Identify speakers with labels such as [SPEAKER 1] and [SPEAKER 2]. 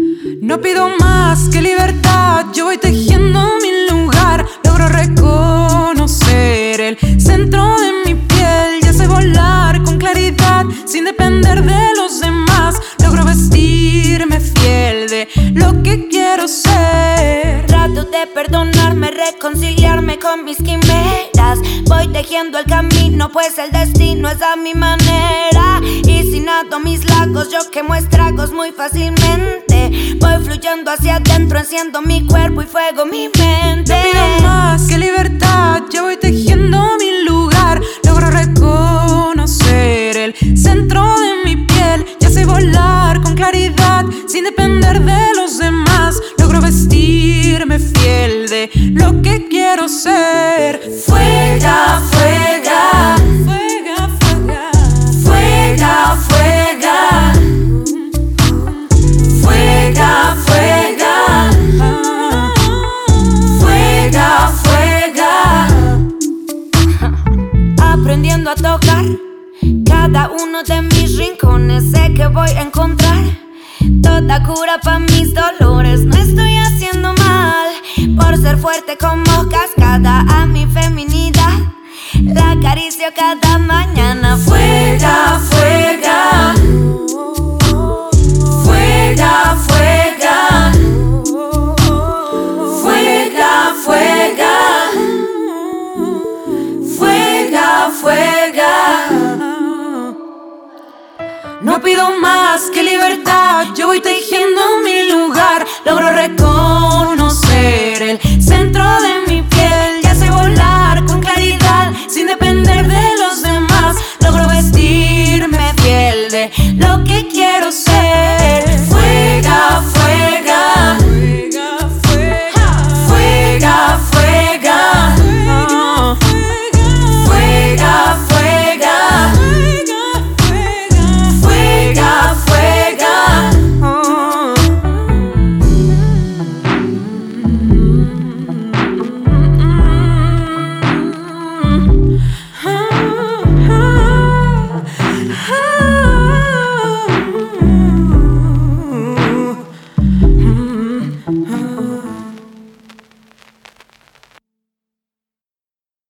[SPEAKER 1] No pido más que libertad, yo voy tejiendo mi lugar. Logro reconocer el centro de mi piel. Ya sé volar con claridad, sin depender de los demás. Logro vestirme fiel de lo que quiero ser.
[SPEAKER 2] Trato de perdonarme, reconciliarme con mis quimeras. Voy tejiendo el camino, pues el destino es a mi manera. Y si nado mis lagos, yo quemo estragos muy fácilmente. Voy fluyendo hacia adentro, enciendo mi cuerpo y fuego mi mente.
[SPEAKER 1] No pido más que libertad, yo voy tejiendo mi lugar. Logro reconocer el centro de mi piel. Ya sé volar con claridad, sin depender de los demás. Logro vestirme fiel de lo que quiero ser.
[SPEAKER 2] Fuega, fuega,
[SPEAKER 1] Fuega, fuega,
[SPEAKER 2] fuega, fuega, fuega, fuega, fuega, fuega. Aprendiendo a tocar cada uno de mis rincones, sé que voy a encontrar toda cura pa' mis dolores. No estoy haciendo mal por ser fuerte como cascada. A mi feminidad la acaricio cada mañana. Fuega, fuega, fuega, fuega, fuega, fuega, fuega, fuega.
[SPEAKER 1] No pido más que libertad, yo voy tejiendo mi lugar. Logro reconocer el centro de mi piel. Ya sé volar con claridad, sin depender de los demás. Logro vestirme fiel de lo que quiero.